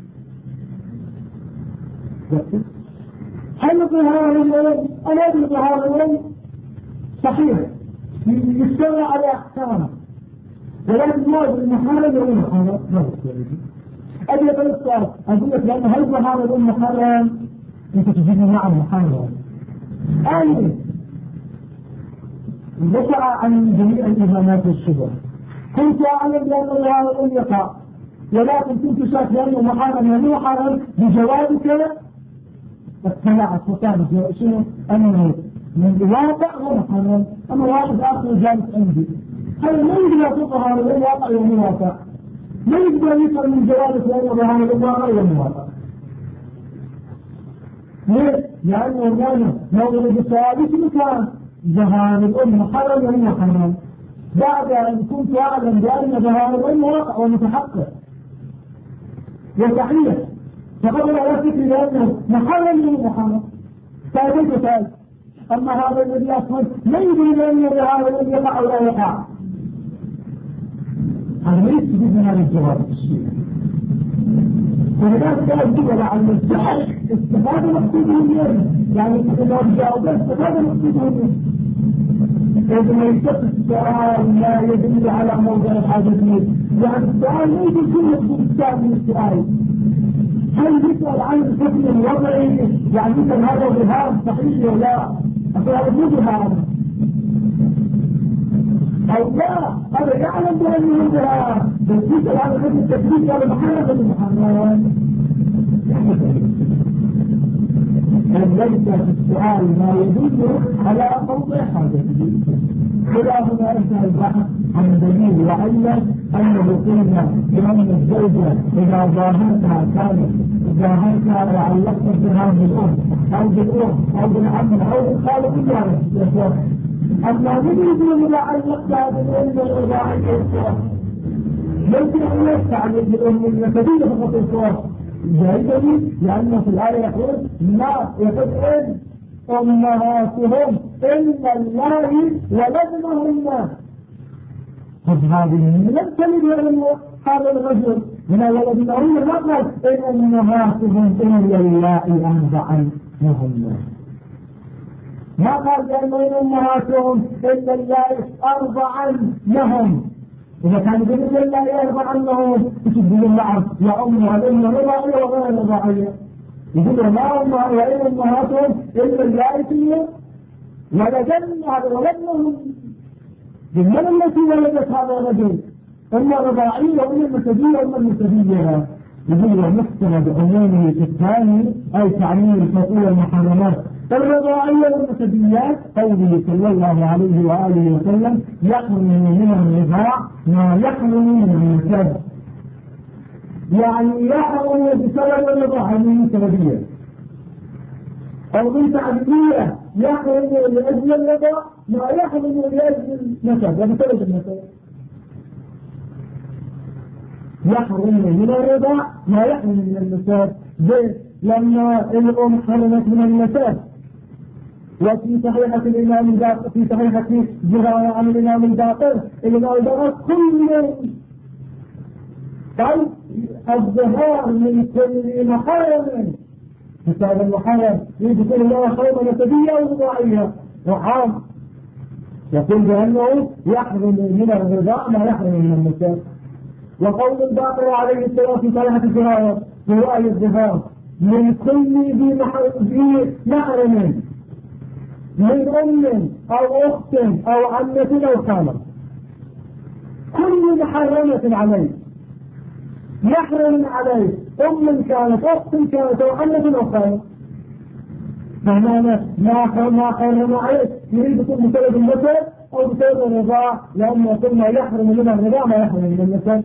Speaker 1: هل ظهار الولد؟ أنا أدري ظهار الولد صحيح يستوى على أحكامه، ولكن ما أدري محرم ولا محرم. أدري طريق السؤال أقول لك لأنه هل ظهار الأم محرم؟ أنت تجيبني نعم محرم. أي ذكر عن جميع الإمامات والشبه، كنت أعلم بأن الله لم يقع، ولكن كنت شاك لأنه محرم ومو حرم بجوابك اقتنعت وكانت شنو أنه من الواقع هو محرم، أما واحد آخر جالس عندي هذا ما يقدر يطلقها من الواقع ومو واقع، ما يقدر يصل من جوابك لأنه ظهر الواقع ومو واقع. ليه؟ لأنه كان موضوع بالسؤال اسمه كان ظهار الأم محرم ولا محرم، بعد أن كنت أعلم بأن ظهار الأم واقع ومتحقق وصحيح، فقبل أن فكري بأنه محرم ولا محرم فأتيت سؤال. أما هذا الذي أصلا لا يدري بأن ظهار الأم يقع ولا يقع، هذا ما يستفيد من هذا الجواب. ولذلك أجب على المستحق استفاد مقصوده منه، يعني إذا جاوبه استفاد مقصوده منه. إذا ما يشتغل السؤال لا يدل على موضع الحاجة منه، يعني السؤال لا يدل كل مقصود السؤال من السؤال. هل يسأل عن الحكم الوضعي يعني مثل هذا ظهار صحيح ولا لا؟ هذا مو ظهار أو لا، هذا يعلم بأنه ظهار، بس يسأل عن الحكم التكليفي ولا محرم ولا محرم. ليس في السؤال ما يدل على موضع حاجته. إلى هنا أنتهى البحث عن دليل وعلة أنه قلنا بأن الزوجة إذا ظاهرتها كانت ظاهرتها وعلقت بها بالأم أو بالأم أو بالعم أو بالخالق بالجارة، أما من يقول إذا علقتها بالأم والرضاعية ليس أن يستعمل بالأم النسبية فقط الصور جاهزة، لأنه في الآية يقول ما يقول أمهاتهم إلا الله ولدنهن. هذه لم تلد ولم هذا الرجل من ولدنهن ما قال إن أمهاتهم إلا الله أرضعنهن، ما قال بأن أمهاتهم إلا الله أرضعنهم. إذا كان يقول الله يرضى عنه يقول الله يا أمها الأم رضاعية وغير رضاعية، يقول ما أمها وإن أمهاتهم إلا الله ولدن هذا ولدنهم من التي ولدت هذا الرجل إما رضاعية وإما المسجية وإما المسجية. يقول ومحسن بعمومه الثاني أي تعميم الفقوة المحرمات الرضاعية والمسجيات قوله صلى الله عليه وآله وسلم يحرم من الرضاع ما يحرم من النسب، يعني يحرم بسبب الرضاعة من سببية أو من تعبدية، يحرم لأجل الرضاع ما يحرم لأجل النسب وبسبب النسب. يحرم من الرضاع ما يحرم من النسب، لما الأم حرمت من النسب وفي صحيحة الإمام الباقر في صحيحة جراية عن الإمام الباقر الإمام الباقر كل طيب الظهار من كل محرم بسبب المحرم يدخل الله حرمة نسبية ورضاعية وعام يقول بأنه يحرم من الرضاع ما يحرم من النساء. وقول الباقر عليه السلام في صحيحة الجراية في رأي الظهار من كل ذي محرم من أم أو أخت أو عمة أو خالة كل محرمة عليه يحرم عليه أم كانت أخت كانت أو عمة أو خالة فهنا ما حرم عليه يريد يكون بسبب النسب أو بسبب الرضاع لأن يقول ما يحرم من الرضاع ما يحرم من النسب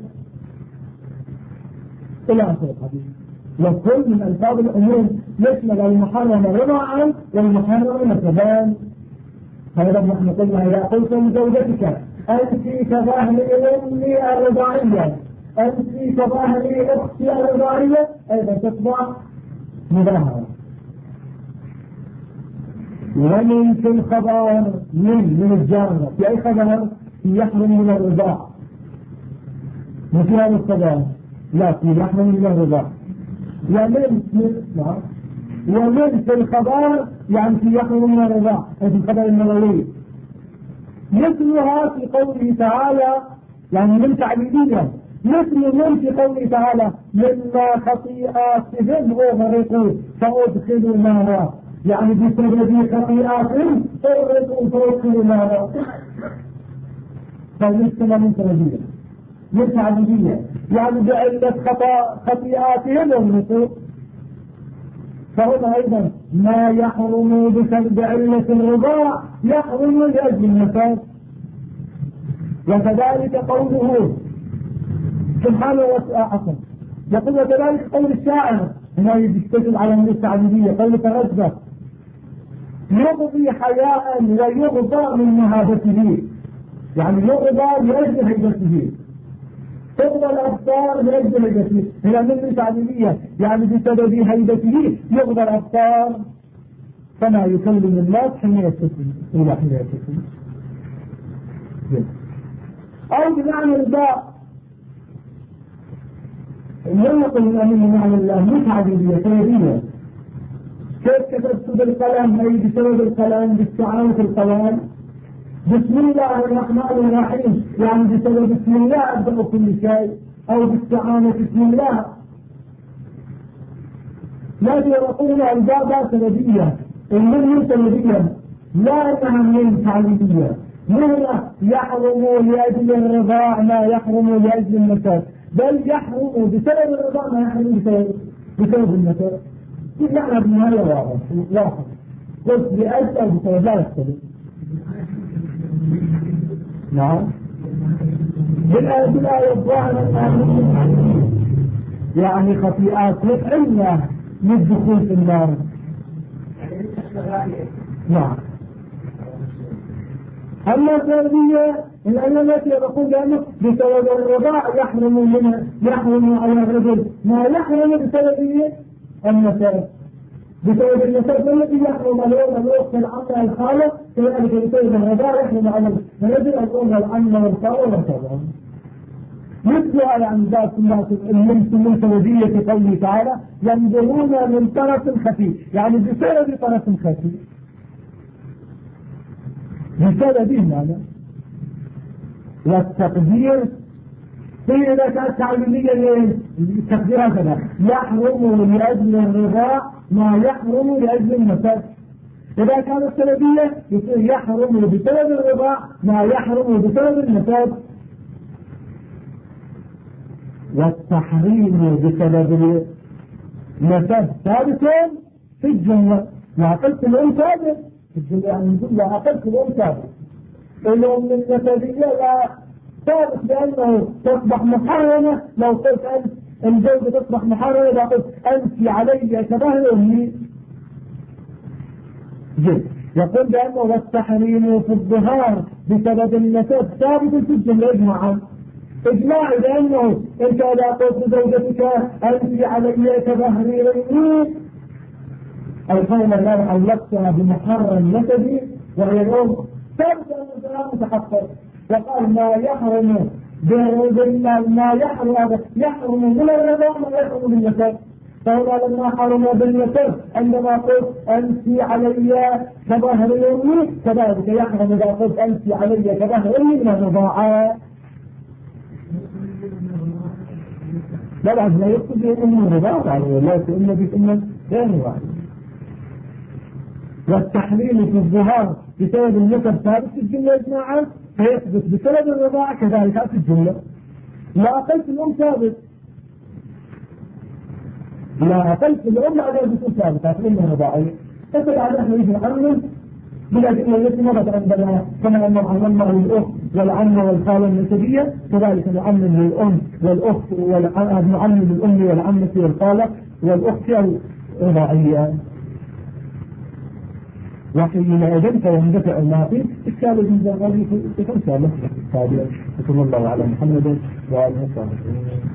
Speaker 1: إلى آخر الحديث. وكل من ألفاظ الأمور يشمل المحرم رضاعا والمحرم نسبان. هذا نحن قلنا إذا قلتم زوجتك أنت كظاهر أمي الرضاعية أنت كظاهر أختي الرضاعية أيضا تصبح مظاهرة. ومن في الخبر من الجارة في أي خبر يحرم من الرضاع مثل هذا الخبر لا في يحرم من الرضاع ومن في الخبر يعني في يحرم من الرضاع أي في الخبر النبوي مثلها في قوله تعالى يعني من تعبيدية مثل من في قوله تعالى مما خطيئاتهم أغرقوا فأدخلوا نارا يعني بسبب خطيئاتهم أغرقوا فأدخلوا نارا فالمسكنة من تربية من تعبيدية يعني بعلة خطيئاتهم أغرقوا. فهنا أيضا ما يحرم بسبب علة الرضاع يحرم لأجل النفاذ. وكذلك قوله سبحانه وتعالى يقول وكذلك قول الشاعر هنا يشتغل على التعبيدية قول ترجى يغضي حياء ويغضى من مهابته يعني يغضى لأجل هيبته تغضى الأبصار لأجل هيبته هنا من التعبيدية يعني بسبب هيبته يغضى الأبصار فما يكلم الناس حين يستسلم إلى حين يستسلم أو بمعنى الباء لا يقول أن معنى الله مش عديدية سيدية كيف كتبت بالقلم أي بسبب القلم باستعانة القلم بسم الله الرحمن الرحيم يعني بسبب بسم الله أبدأ كل شيء أو باستعانة بسم الله لكن يقول الباب سببية المن سببية لا أنها من تعليمية مهما يحرم لأجل الرضاع ما يحرم لأجل النسب بل يحرم بسبب الرضاع ما يحرم بسبب النسب معنى بالنهاية واضح قلت لأجل أو بسبب لا يختلف. نعم بالآية الظاهرة يعني خطيئات مطعمة للدخول في النار. نعم أما الثانية الأيام التي يقول لأنه بسبب الرضاع يحرم على الرجل ما يحرم بسبب النسب بسبب النسب الذي يحرم اليوم الوقت العمى الخالق كذلك بسبب الرضاع يحرم على الرجل الأم العمى والخالق والرضاع مثلها يعني ذات الناس من سببية قوله تعالى ينظرون من طرف خفي يعني بسبب طرف خفي بسبب هذا. والتقدير قيل لك تعليميا التقدير هكذا يحرم لأجل الرضاع ما يحرم لأجل النسب. إذا كانت سببية يصير يحرم بسبب الرضاع ما يحرم بسبب النسب. والتحريم بسبب النسب ثابت في الجملة وعقلت الأم ثابت في الجملة يعني نقول عقلت الأم ثابت الأم النسبية لا ثابت لأنه تصبح محرمة لو قلت أنت الزوجة تصبح محرمة إذا قلت أنت علي كظهر أمي جد يقول بأنه والتحريم في الظهار بسبب النسب ثابت في الجملة إجماعا إجماعي لأنه أنت إذا قلت لزوجتك أنت علي كظهر أمي القوم الآن علقتها بمحرم نسبي وهي الأم ثابت أن الكلام متحقق، وقال ما يحرم من الرضا ما يحرم بالنسب. فهنا لما حرم بالنسب عندما قلت أنت علي كظهر أمي كذلك يحرم إذا قلت أنت علي كظهر أمي من الرضاعة. لا بعد لا يقصد بأم الرضاعة يعني لا تؤمن بأم غير واحد. والتحليل في الظهار بسبب النسب ثابت في الجملة يا جماعة، فيثبت بسبب الرضاعة كذلك في الجملة. لا أقلت الأم ثابت، لا أقلت الأم لا بتكون ثابتة في الأم الرضاعية. فبعد احنا يجي نعمل بالأدلة التي مرت عندنا كما أنه عملنا للأخت والعمة والخالة النسبية كذلك نعمل للأم والأخت نعمل للأم والعمة والخالة والأخت الرضاعية. وحينئذ فيندفع ما فيه إشكال الجنزة الغالي في خمسة مسلك التابعة. صلى الله على محمد وآله وصحبه.